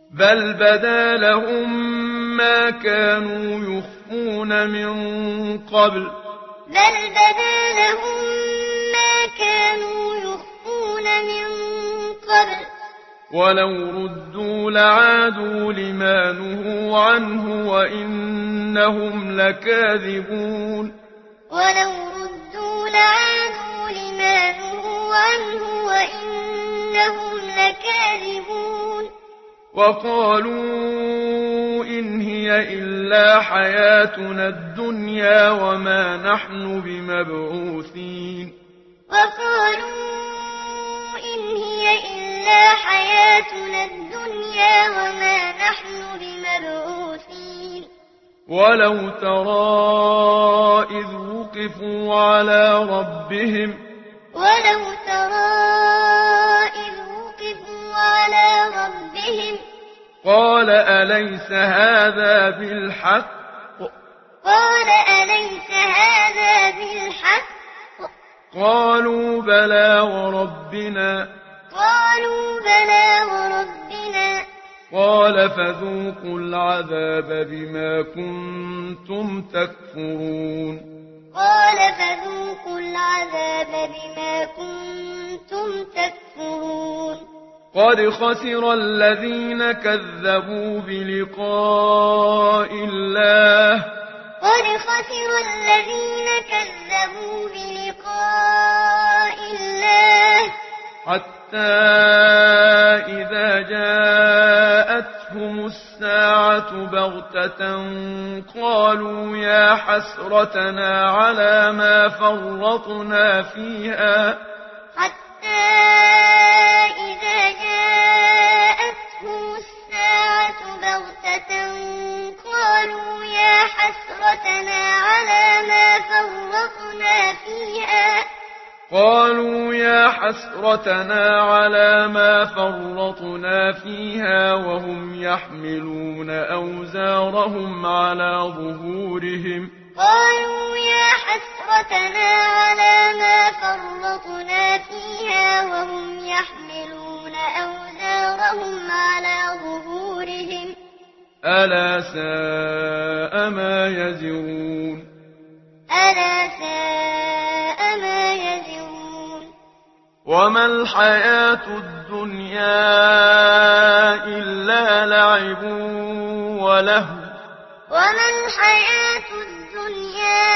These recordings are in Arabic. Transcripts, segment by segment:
بل بدا لهم ما كانوا يخفون من قبل بل بدا لهم ما كانوا يخفون من قبل ولو ردوا لعادوا لما نهوا عنه وإنهم لكاذبون ولو ردوا لعادوا لما نهوا عنه وإنهم لكاذبون وقالوا إن هي إلا حياتنا الدنيا وما نحن بمبعوثين وقالوا إن هي إلا حياتنا الدنيا وما نحن بمبعوثين ولو ترى إذ وقفوا على ربهم ولو ترى إذ وقفوا على ربهم قال أليس هذا بالحق قال أليس هذا بالحق قالوا بلى وربنا قالوا بلى وربنا قال فذوقوا العذاب بما كنتم تكفرون قال فذوقوا العذاب بما كنتم تكفرون قد خسر الذين كذبوا بلقاء الله قد خسر الذين كذبوا بلقاء الله حتى إذا جاءتهم الساعة بغتة قالوا يا حسرتنا على ما فرطنا فيها حتى إذا جاءتهم الساعة بغتة قالوا يا حسرتنا على ما فرطنا فيها وهم يحملون أوزارهم على ظهورهم قالوا يا حسرتنا على ما فرطنا فيها وهم يحملون أوزارهم على ظهورهم ألا ساء ما يزرون ألا ساء ما يزرون وما الحياة الدنيا إلا لعب ولهو وما الحياة الدنيا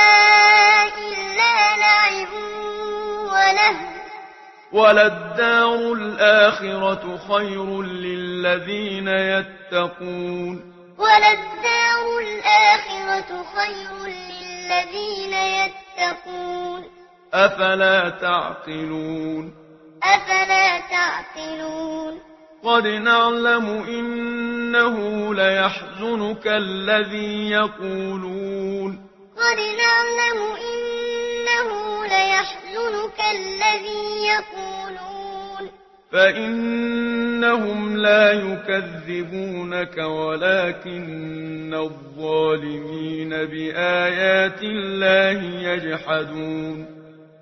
إلا لعب ولهو وللدار الآخرة خير للذين يتقون وللدار الآخرة خير للذين يتقون أفلا تعقلون أفلا تعقلون قد نعلم إنه ليحزنك الذي يقولون قد نعلم إنه ليحزنك الذي يقولون فإنهم لا يكذبونك ولكن الظالمين بآيات الله يجحدون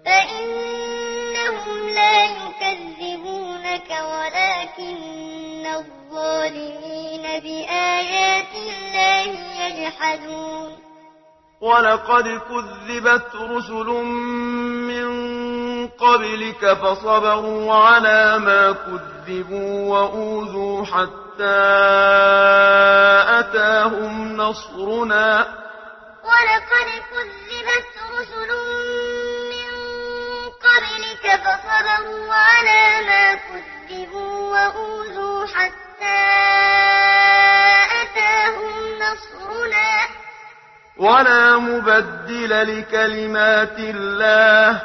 فإنهم لا يكذبونك ولكن الظالمين بآيات الله يجحدون ولقد كذبت رسل من قبلك فصبروا على ما كذبوا وأوذوا حتى أتاهم نصرنا ولقد كذبت رسل من قبلك فصبروا على ما كذبوا وأوذوا حتى أتاهم نصرنا ولا مبدل لكلمات الله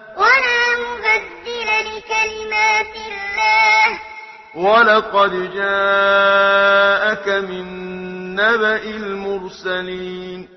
ولقد جاءك من نبأ المرسلين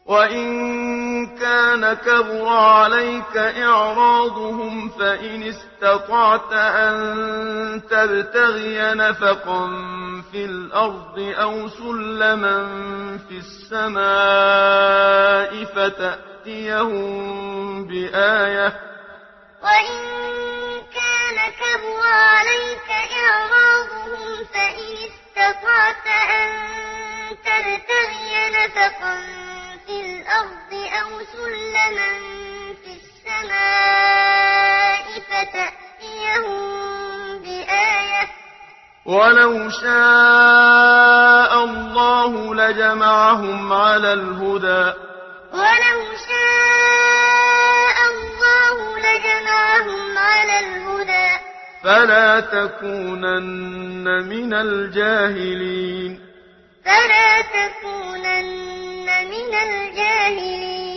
وإن كان كبر عليك إعراضهم فإن استطعت أن تبتغي نفقا في الأرض أو سلما في السماء فتأتيهم بآية وإن كان كبر عليك إعراضهم فإن استطعت أن تبتغي نفقا في الأرض أو سلما في السماء فتأتيهم بآية ولو شاء الله لجمعهم على الهدى ولو شاء الله لجمعهم على الهدى فلا تكونن من الجاهلين فلا تكونن من الجاهلين